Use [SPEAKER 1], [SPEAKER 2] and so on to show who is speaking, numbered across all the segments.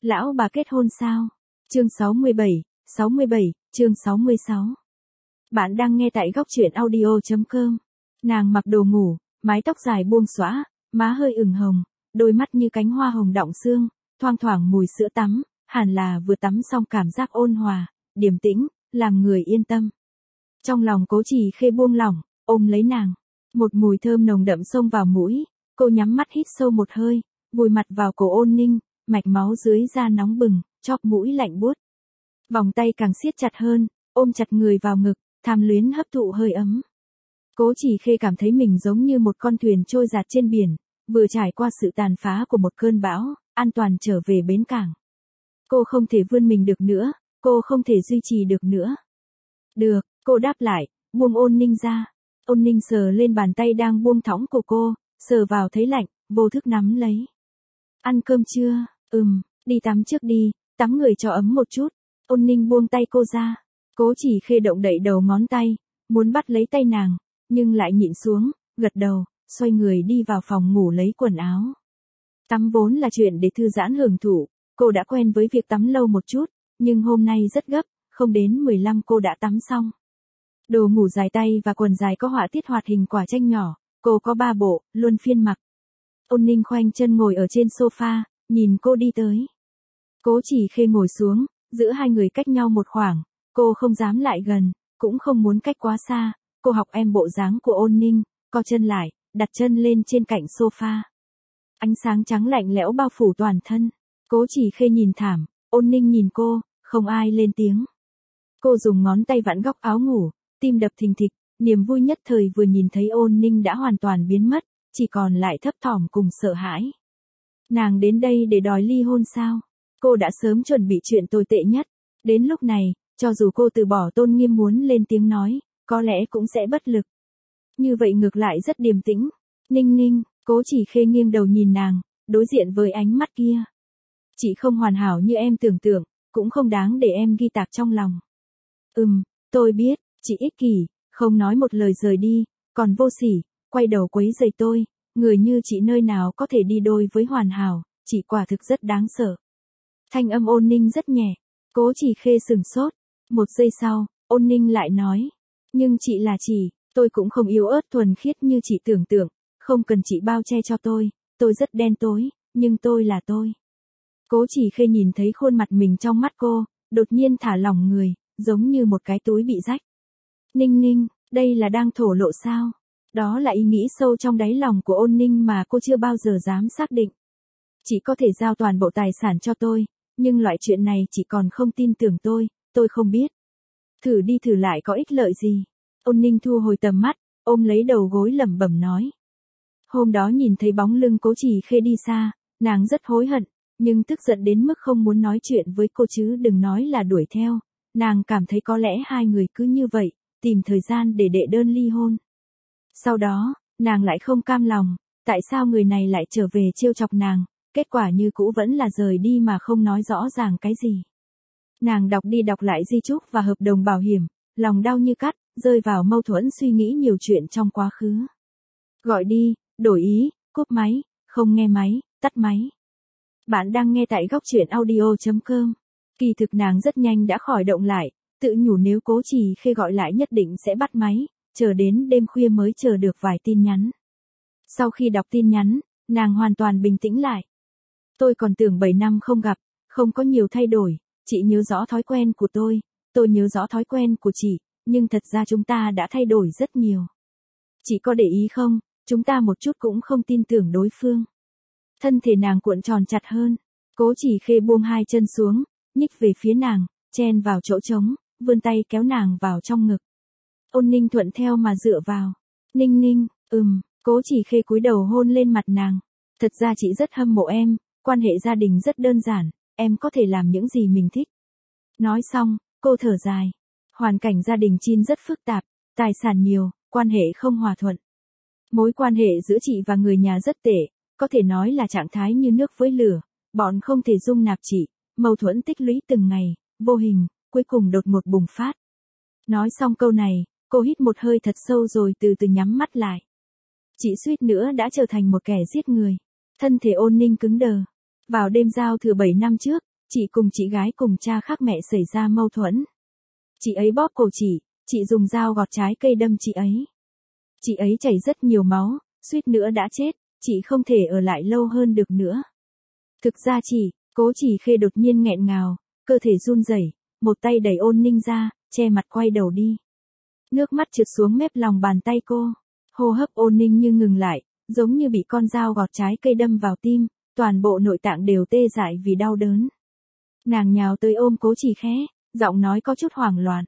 [SPEAKER 1] Lão bà kết hôn sao? Chương 67, chương 66. Bạn đang nghe tại góc truyện audio.com. Nàng mặc đồ ngủ, mái tóc dài buông xõa, má hơi ửng hồng, đôi mắt như cánh hoa hồng đọng sương, thoang thoảng mùi sữa tắm, hẳn là vừa tắm xong cảm giác ôn hòa, điềm tĩnh, làm người yên tâm. Trong lòng Cố Chỉ Khê buông lỏng, ôm lấy nàng. Một mùi thơm nồng đậm xông vào mũi, cô nhắm mắt hít sâu một hơi, vùi mặt vào cổ Ôn Ninh, mạch máu dưới da nóng bừng, chóp mũi lạnh buốt. Vòng tay càng siết chặt hơn, ôm chặt người vào ngực, tham luyến hấp thụ hơi ấm. Cố Chỉ Khê cảm thấy mình giống như một con thuyền trôi dạt trên biển, vừa trải qua sự tàn phá của một cơn bão, an toàn trở về bến cảng. Cô không thể vươn mình được nữa, cô không thể duy trì được nữa. Được, cô đáp lại, buông Ôn Ninh ra. Ôn Ninh sờ lên bàn tay đang buông thõng của cô, sờ vào thấy lạnh, vô thức nắm lấy. Ăn cơm chưa? Đi tắm trước đi, tắm người cho ấm một chút. Ôn Ninh buông tay cô ra. Cố Chỉ Khê động đậy đầu ngón tay, muốn bắt lấy tay nàng, nhưng lại nhịn xuống, gật đầu, xoay người đi vào phòng ngủ lấy quần áo. Tắm vốn là chuyện để thư giãn hưởng thụ, cô đã quen với việc tắm lâu một chút, nhưng hôm nay rất gấp, không đến 15 cô đã tắm xong. Đồ ngủ dài tay và quần dài có họa tiết hoạt hình quả chanh nhỏ, cô có 3 bộ, luân phiên mặc. Ôn Ninh khoanh chân ngồi ở trên sofa, nhìn cô đi tới. Cố Chỉ Khê ngồi xuống, giữa hai người cách nhau một khoảng, cô không dám lại gần, cũng không muốn cách quá xa, cô học em bộ dáng của Ôn Ninh, co chân lại, đặt chân lên trên cạnh sofa. Ánh sáng trắng lạnh lẽo bao phủ toàn thân. Cố Chỉ Khê nhìn thảm, Ôn Ninh nhìn cô, không ai lên tiếng. Cô dùng ngón tay vặn góc áo ngủ, tim đập thình thịch, niềm vui nhất thời vừa nhìn thấy Ôn Ninh đã hoàn toàn biến mất, chỉ còn lại thấp thỏm cùng sợ hãi. Nàng đến đây để đòi ly hôn sao? Cô đã sớm chuẩn bị chuyện tồi tệ nhất. Đến lúc này, cho dù cô từ bỏ tôn nghiêm muốn lên tiếng nói, có lẽ cũng sẽ bất lực. Như vậy ngược lại rất điềm tĩnh. Ninh Ninh, Cố Chỉ Khê nghiêng đầu nhìn nàng, đối diện với ánh mắt kia. Chị không hoàn hảo như em tưởng tượng, cũng không đáng để em ghi tạc trong lòng. Tôi biết, chị ích kỷ, không nói một lời rời đi, còn vô sỉ, quay đầu quấy rầy tôi, người như chị nơi nào có thể đi đôi với hoàn hảo, chị quả thực rất đáng sợ. Thanh âm Ôn Ninh rất nhẹ, Cố Chỉ Khê sửng sốt, một giây sau, Ôn Ninh lại nói, nhưng chị là chị, tôi cũng không yếu ớt thuần khiết như chị tưởng tượng, không cần chị bao che cho tôi rất đen tối, nhưng tôi là tôi. Cố Chỉ Khê nhìn thấy khuôn mặt mình trong mắt cô, đột nhiên thả lỏng người, giống như một cái túi bị rách. Ninh Ninh, đây là đang thổ lộ sao? Đó là ý nghĩ sâu trong đáy lòng của Ôn Ninh mà cô chưa bao giờ dám xác định. Chị có thể giao toàn bộ tài sản cho tôi, nhưng loại chuyện này chị còn không tin tưởng tôi không biết. Thử đi thử lại có ích lợi gì? Ôn Ninh thu hồi tầm mắt, ôm lấy đầu gối lẩm bẩm nói. Hôm đó nhìn thấy bóng lưng Cố Chỉ Khê đi xa, nàng rất hối hận, nhưng tức giận đến mức không muốn nói chuyện với cô chứ đừng nói là đuổi theo. Nàng cảm thấy có lẽ hai người cứ như vậy, tìm thời gian để đệ đơn ly hôn. Sau đó, nàng lại không cam lòng, tại sao người này lại trở về trêu chọc nàng, kết quả như cũ vẫn là rời đi mà không nói rõ ràng cái gì. Nàng đọc đi đọc lại di chúc và hợp đồng bảo hiểm, lòng đau như cắt, rơi vào mâu thuẫn suy nghĩ nhiều chuyện trong quá khứ. Gọi đi, đổi ý, cúp máy, không nghe máy, tắt máy. Bạn đang nghe tại góc truyện audio.com. Kỳ thực nàng rất nhanh đã khỏi động lại, tự nhủ nếu Cố Chỉ Khê gọi lại nhất định sẽ bắt máy, chờ đến đêm khuya mới chờ được vài tin nhắn. Sau khi đọc tin nhắn, nàng hoàn toàn bình tĩnh lại. Tôi còn tưởng 7 năm không gặp, không có nhiều thay đổi, chị nhớ rõ thói quen của tôi nhớ rõ thói quen của chị, nhưng thật ra chúng ta đã thay đổi rất nhiều. Chị có để ý không, chúng ta một chút cũng không tin tưởng đối phương. Thân thể nàng cuộn tròn chặt hơn, Cố Chỉ Khê buông hai chân xuống, nhích về phía nàng, chen vào chỗ trống, vươn tay kéo nàng vào trong ngực. Ôn Ninh thuận theo mà dựa vào. Ninh Ninh, Cố Chỉ Khê cúi đầu hôn lên mặt nàng. Thật ra chị rất hâm mộ em, quan hệ gia đình rất đơn giản, em có thể làm những gì mình thích. Nói xong, cô thở dài. Hoàn cảnh gia đình Chin rất phức tạp, tài sản nhiều, quan hệ không hòa thuận. Mối quan hệ giữa chị và người nhà rất tệ, có thể nói là trạng thái như nước với lửa, bọn không thể dung nạp chị, mâu thuẫn tích lũy từng ngày, vô hình, cuối cùng đột ngột bùng phát. Nói xong câu này, cô hít một hơi thật sâu rồi từ từ nhắm mắt lại. Chị suýt nữa đã trở thành một kẻ giết người. Thân thể Ôn Ninh cứng đờ. Vào đêm giao thừa 7 năm trước, Chị cùng chị gái cùng cha khác mẹ xảy ra mâu thuẫn. Chị ấy bóp cổ chị dùng dao gọt trái cây đâm chị ấy. Chị ấy chảy rất nhiều máu, suýt nữa đã chết, chị không thể ở lại lâu hơn được nữa. Thực ra Cố Chỉ Khê đột nhiên nghẹn ngào, cơ thể run rẩy, một tay đẩy Ôn Ninh ra, che mặt quay đầu đi. Nước mắt trượt xuống mép lòng bàn tay cô. Hô hấp Ôn Ninh như ngừng lại, giống như bị con dao gọt trái cây đâm vào tim, toàn bộ nội tạng đều tê dại vì đau đớn. Nàng nhào tới ôm Cố Chỉ Khê, giọng nói có chút hoảng loạn.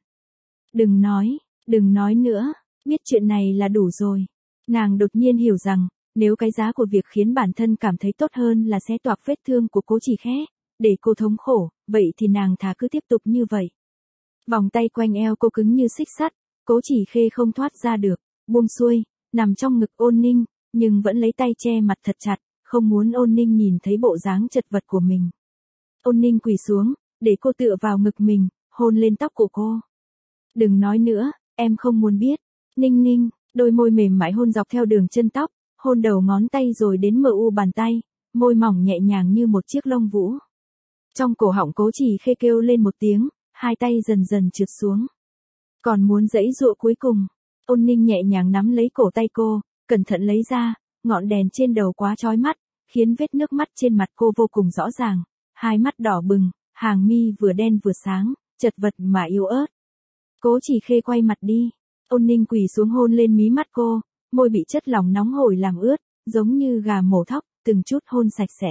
[SPEAKER 1] Đừng nói nữa, biết chuyện này là đủ rồi. Nàng đột nhiên hiểu rằng, nếu cái giá của việc khiến bản thân cảm thấy tốt hơn là xé toạc vết thương của Cố Chỉ Khê, để cô thống khổ, vậy thì nàng thà cứ tiếp tục như vậy. Vòng tay quanh eo cô cứng như xích sắt, Cố Chỉ Khê không thoát ra được, buông xuôi, nằm trong ngực Ôn Ninh, nhưng vẫn lấy tay che mặt thật chặt, không muốn Ôn Ninh nhìn thấy bộ dáng chật vật của mình. Ôn Ninh quỳ xuống, để cô tựa vào ngực mình, hôn lên tóc của cô. Đừng nói nữa, em không muốn biết. Ninh, đôi môi mềm mại hôn dọc theo đường chân tóc, hôn đầu ngón tay rồi đến mu bàn tay, môi mỏng nhẹ nhàng như một chiếc lông vũ. Trong cổ họng Cố Chỉ Khê kêu lên một tiếng, hai tay dần dần trượt xuống. Còn muốn giãy giụa cuối cùng, Ôn Ninh nhẹ nhàng nắm lấy cổ tay cô, cẩn thận lấy ra, ngọn đèn trên đầu quá chói mắt, khiến vết nước mắt trên mặt cô vô cùng rõ ràng, hai mắt đỏ bừng, hàng mi vừa đen vừa sáng, chật vật mà yếu ớt. Cố Chỉ Khê quay mặt đi, Ôn Ninh quỳ xuống hôn lên mí mắt cô, môi bị chất lỏng nóng hổi làm ướt, giống như gà mổ thóc, từng chút hôn sạch sẽ.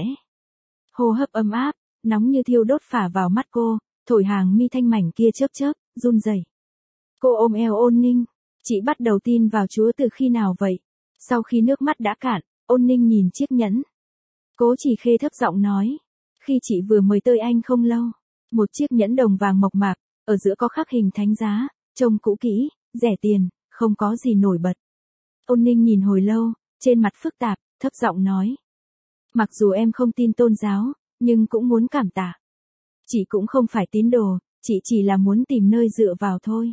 [SPEAKER 1] Hô hấp ấm áp, nóng như thiêu đốt phả vào mắt cô, thổi hàng mi thanh mảnh kia chớp, run rẩy. Cô ôm eo Ôn Ninh, chị bắt đầu tin vào Chúa từ khi nào vậy? Sau khi nước mắt đã cạn, Ôn Ninh nhìn chiếc nhẫn. Cố Chỉ Khê thấp giọng nói, khi chị vừa mới tới anh không lâu, một chiếc nhẫn đồng vàng mộc mạc, ở giữa có khắc hình thánh giá, trông cũ kỹ, rẻ tiền, không có gì nổi bật. Ôn Ninh nhìn hồi lâu, trên mặt phức tạp, thấp giọng nói. Mặc dù em không tin tôn giáo, nhưng cũng muốn cảm tạ. Chị cũng không phải tín đồ, chị chỉ là muốn tìm nơi dựa vào thôi.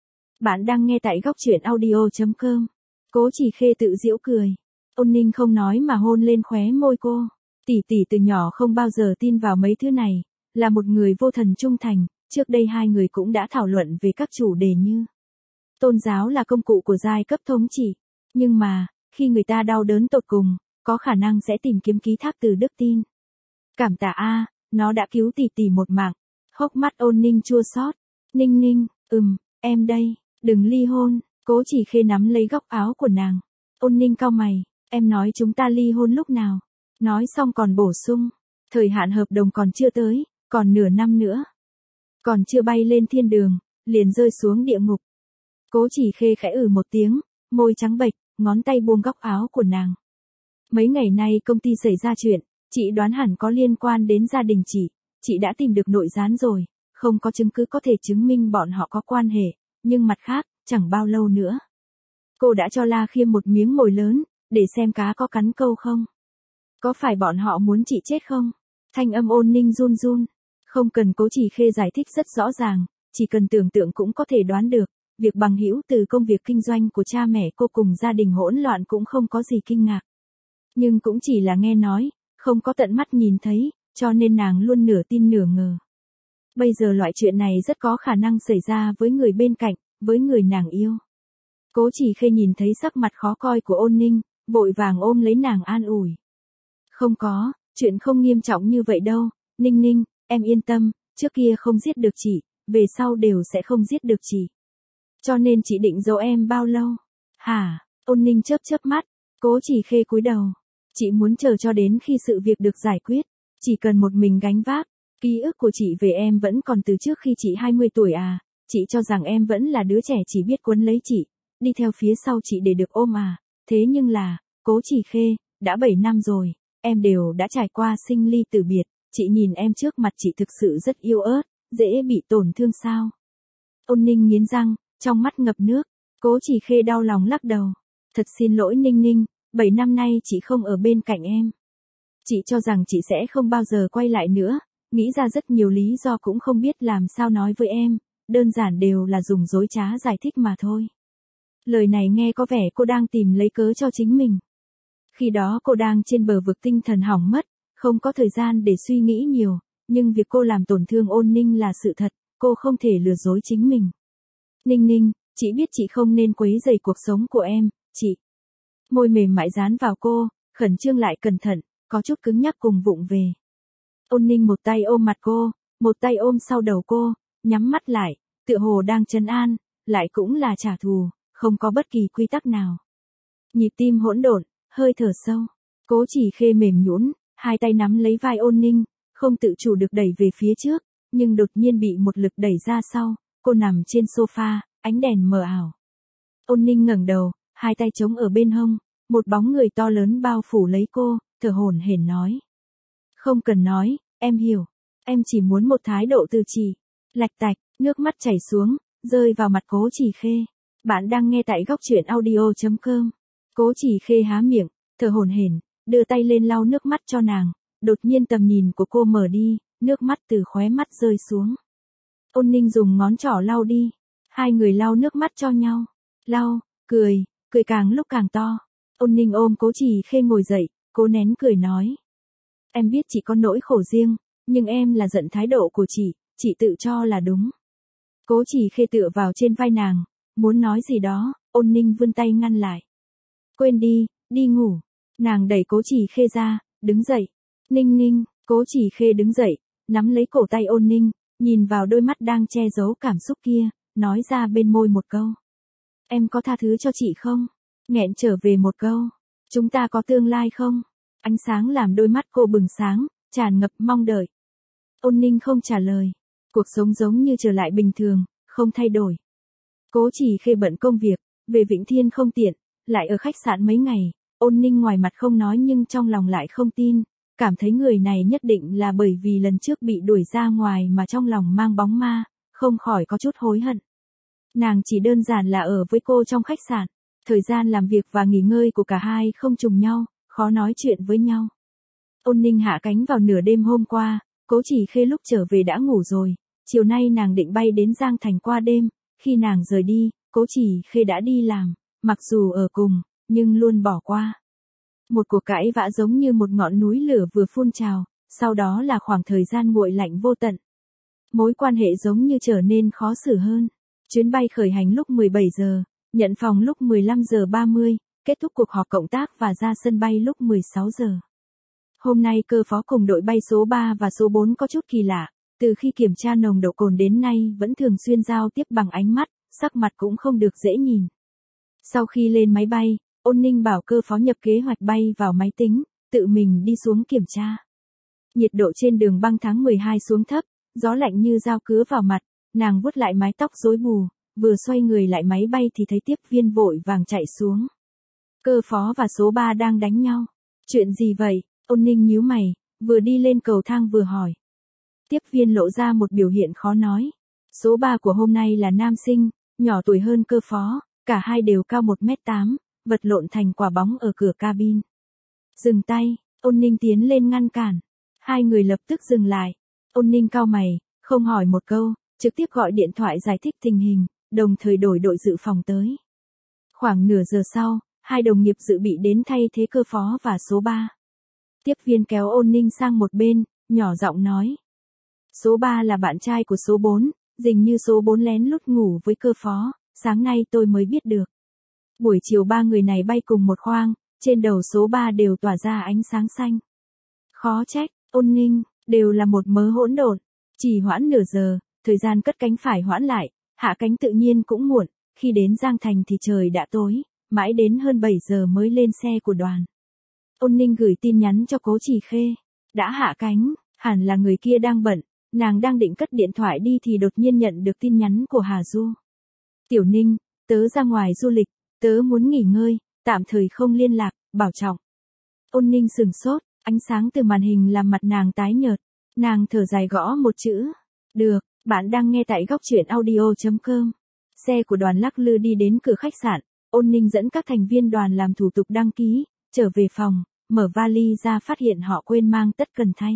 [SPEAKER 1] Bạn đang nghe tại góc truyện audio.com. Cố Chỉ Khê tự giễu cười. Ôn Ninh không nói mà hôn lên khóe môi cô. Tỷ từ nhỏ không bao giờ tin vào mấy thứ này, là một người vô thần trung thành, trước đây hai người cũng đã thảo luận về các chủ đề như tôn giáo là công cụ của giai cấp thống trị, nhưng mà, khi người ta đau đớn tột cùng, có khả năng sẽ tìm kiếm ký thác từ đức tin. Cảm tạ a, nó đã cứu tỷ một mạng. Hốc mắt Ôn Ninh chua xót. Ninh, em đây, đừng ly hôn. Cố Chỉ Khê nắm lấy góc áo của nàng. Ôn Ninh cau mày, em nói chúng ta ly hôn lúc nào? Nói xong còn bổ sung, thời hạn hợp đồng còn chưa tới, còn nửa năm nữa. Còn chưa bay lên thiên đường, liền rơi xuống địa ngục. Cố Chỉ Khê khẽ một tiếng, môi trắng bệch, ngón tay buông góc áo của nàng. Mấy ngày nay công ty xảy ra chuyện, chị đoán hẳn có liên quan đến gia đình chị đã tìm được nội gián rồi, không có chứng cứ có thể chứng minh bọn họ có quan hệ, nhưng mặt khác, chẳng bao lâu nữa. Cô đã cho La Khiêm một miếng mồi lớn, để xem cá có cắn câu không. Có phải bọn họ muốn chị chết không? Thanh âm Ôn Ninh run. Không cần Cố Chỉ Khê giải thích rất rõ ràng, chỉ cần tưởng tượng cũng có thể đoán được, việc bằng hữu từ công việc kinh doanh của cha mẹ cô cùng gia đình hỗn loạn cũng không có gì kinh ngạc. Nhưng cũng chỉ là nghe nói, không có tận mắt nhìn thấy, cho nên nàng luôn nửa tin nửa ngờ. Bây giờ loại chuyện này rất có khả năng xảy ra với người bên cạnh, với người nàng yêu. Cố Chỉ Khê nhìn thấy sắc mặt khó coi của Ôn Ninh, vội vàng ôm lấy nàng an ủi. Không có, chuyện không nghiêm trọng như vậy đâu, Ninh, em yên tâm, trước kia không giết được chị, về sau đều sẽ không giết được chị. Cho nên chị định giấu em bao lâu? Hả? Ôn Ninh chớp mắt, Cố Chỉ Khê cúi đầu. Chị muốn chờ cho đến khi sự việc được giải quyết, chỉ cần một mình gánh vác. Ký ức của chị về em vẫn còn từ trước khi chị 20 tuổi à, chị cho rằng em vẫn là đứa trẻ chỉ biết quấn lấy chị, đi theo phía sau chị để được ôm à, thế nhưng là, Cố Chỉ Khê, đã 7 năm rồi, em đều đã trải qua sinh ly tử biệt, chị nhìn em trước mặt chị thực sự rất yếu ớt, dễ bị tổn thương sao. Ôn Ninh nghiến răng, trong mắt ngập nước, Cố Chỉ Khê đau lòng lắc đầu. Thật xin lỗi Ninh, 7 năm nay chị không ở bên cạnh em. Chị cho rằng chị sẽ không bao giờ quay lại nữa, nghĩ ra rất nhiều lý do cũng không biết làm sao nói với em, đơn giản đều là dùng dối trá giải thích mà thôi. Lời này nghe có vẻ cô đang tìm lấy cớ cho chính mình. Khi đó cô đang trên bờ vực tinh thần hỏng mất, không có thời gian để suy nghĩ nhiều, nhưng việc cô làm tổn thương Ôn Ninh là sự thật, cô không thể lừa dối chính mình. Ninh Ninh, chị biết chị không nên quấy rầy cuộc sống của em, chị. Môi mềm mại dán vào cô, khẩn trương lại cẩn thận, có chút cứng nhắc cùng vụng về. Ôn Ninh một tay ôm mặt cô, một tay ôm sau đầu cô, nhắm mắt lại, tựa hồ đang trấn an, lại cũng là trả thù, không có bất kỳ quy tắc nào. Nhịp tim hỗn độn, hơi thở sâu. Cố Chỉ Khê mềm nhũn, hai tay nắm lấy vai Ôn Ninh, không tự chủ được đẩy về phía trước, nhưng đột nhiên bị một lực đẩy ra sau, cô nằm trên sofa, ánh đèn mờ ảo. Ôn Ninh ngẩng đầu, hai tay chống ở bên hông, một bóng người to lớn bao phủ lấy cô, thở hổn hển nói. Không cần nói, em hiểu, em chỉ muốn một thái độ từ chị. Lạch tạch, nước mắt chảy xuống, rơi vào mặt Cố Chỉ Khê. Bạn đang nghe tại góc truyện audio.com. Cố Chỉ Khê há miệng, thở hổn hển, đưa tay lên lau nước mắt cho nàng, đột nhiên tầm nhìn của cô mở đi, nước mắt từ khóe mắt rơi xuống. Ôn Ninh dùng ngón trỏ lau đi, hai người lau nước mắt cho nhau, lau, cười càng lúc càng to. Ôn Ninh ôm Cố Chỉ Khê ngồi dậy, cố nén cười nói. Em biết chị có nỗi khổ riêng, nhưng em là giận thái độ của chị tự cho là đúng. Cố Chỉ Khê tựa vào trên vai nàng, muốn nói gì đó, Ôn Ninh vươn tay ngăn lại. Quên đi, đi ngủ. Nàng đẩy Cố Chỉ Khê ra, đứng dậy. Ninh Ninh, Cố Chỉ Khê đứng dậy, nắm lấy cổ tay Ôn Ninh, nhìn vào đôi mắt đang che giấu cảm xúc kia, nói ra bên môi một câu. Em có tha thứ cho chị không? Nghẹn trở về một câu. Chúng ta có tương lai không? Ánh sáng làm đôi mắt cô bừng sáng, tràn ngập mong đợi. Ôn Ninh không trả lời. Cuộc sống giống như trở lại bình thường, không thay đổi. Cố Chỉ Khê bận công việc, về Vĩnh Thiên không tiện, lại ở khách sạn mấy ngày. Ôn Ninh ngoài mặt không nói nhưng trong lòng lại không tin, cảm thấy người này nhất định là bởi vì lần trước bị đuổi ra ngoài mà trong lòng mang bóng ma, không khỏi có chút hối hận. Nàng chỉ đơn giản là ở với cô trong khách sạn, thời gian làm việc và nghỉ ngơi của cả hai không trùng nhau, khó nói chuyện với nhau. Ôn Ninh hạ cánh vào nửa đêm hôm qua, Cố Chỉ Khê lúc trở về đã ngủ rồi, chiều nay nàng định bay đến Giang Thành qua đêm, khi nàng rời đi, Cố Chỉ Khê đã đi làm, mặc dù ở cùng, nhưng luôn bỏ qua. Một cuộc cãi vã giống như một ngọn núi lửa vừa phun trào, sau đó là khoảng thời gian nguội lạnh vô tận. Mối quan hệ giống như trở nên khó xử hơn. Chuyến bay khởi hành lúc 17 giờ, nhận phòng lúc 15 giờ 30, kết thúc cuộc họp cộng tác và ra sân bay lúc 16 giờ. Hôm nay cơ phó cùng đội bay số 3 và số 4 có chút kỳ lạ, từ khi kiểm tra nồng độ cồn đến nay vẫn thường xuyên giao tiếp bằng ánh mắt, sắc mặt cũng không được dễ nhìn. Sau khi lên máy bay, Ôn Ninh bảo cơ phó nhập kế hoạch bay vào máy tính, tự mình đi xuống kiểm tra. Nhiệt độ trên đường băng tháng 12 xuống thấp, gió lạnh như dao cứa vào mặt, nàng vuốt lại mái tóc rối bù, vừa xoay người lại máy bay thì thấy tiếp viên vội vàng chạy xuống. Cơ phó và số 3 đang đánh nhau. Chuyện gì vậy? Ôn Ninh nhíu mày, vừa đi lên cầu thang vừa hỏi. Tiếp viên lộ ra một biểu hiện khó nói. Số 3 của hôm nay là nam sinh, nhỏ tuổi hơn cơ phó, cả hai đều cao 1m8, vật lộn thành quả bóng ở cửa cabin. Dừng tay, Ôn Ninh tiến lên ngăn cản. Hai người lập tức dừng lại. Ôn Ninh cau mày, không hỏi một câu, trực tiếp gọi điện thoại giải thích tình hình, đồng thời đổi đội dự phòng tới. Khoảng nửa giờ sau, hai đồng nghiệp dự bị đến thay thế cơ phó và số 3. Tiếp viên kéo Ôn Ninh sang một bên, nhỏ giọng nói. Số 3 là bạn trai của số 4, dường như số 4 lén lút ngủ với cơ phó, sáng nay tôi mới biết được. Buổi chiều ba người này bay cùng một khoang, trên đầu số 3 đều tỏa ra ánh sáng xanh. Khó trách, Ôn Ninh, đều là một mớ hỗn độn. Chỉ hoãn nửa giờ, thời gian cất cánh phải hoãn lại, hạ cánh tự nhiên cũng muộn, khi đến Giang Thành thì trời đã tối, mãi đến hơn 7 giờ mới lên xe của đoàn. Ôn Ninh gửi tin nhắn cho Cố Chỉ Khê. Đã hạ cánh, hẳn là người kia đang bận, nàng đang định cất điện thoại đi thì đột nhiên nhận được tin nhắn của Hà Du. Tiểu Ninh, tớ ra ngoài du lịch, tớ muốn nghỉ ngơi, tạm thời không liên lạc, bảo trọng. Ôn Ninh sừng sốt, ánh sáng từ màn hình làm mặt nàng tái nhợt. Nàng thở dài gõ một chữ. Được, bạn đang nghe tại góc truyện audio.com. Xe của đoàn lắc lư đi đến cửa khách sạn, Ôn Ninh dẫn các thành viên đoàn làm thủ tục đăng ký, trở về phòng, mở vali ra phát hiện họ quên mang tất cần thay.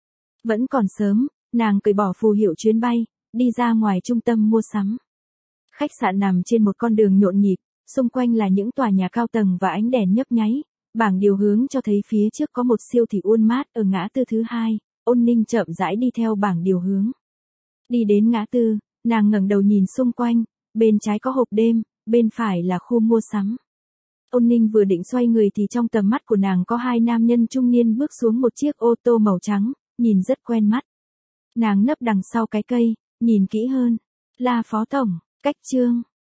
[SPEAKER 1] Vẫn còn sớm, nàng cởi bỏ phù hiệu chuyến bay, đi ra ngoài trung tâm mua sắm. Khách sạn nằm trên một con đường nhộn nhịp, xung quanh là những tòa nhà cao tầng và ánh đèn nhấp nháy, bảng điều hướng cho thấy phía trước có một siêu thị Walmart ở ngã tư thứ hai, Ôn Ninh chậm rãi đi theo bảng điều hướng. Đi đến ngã tư, nàng ngẩng đầu nhìn xung quanh, bên trái có hộp đêm, bên phải là khu mua sắm. Ôn Ninh vừa định xoay người thì trong tầm mắt của nàng có hai nam nhân trung niên bước xuống một chiếc ô tô màu trắng, nhìn rất quen mắt. Nàng nấp đằng sau cái cây, nhìn kỹ hơn. Là Phó Tổng, Cách Trương.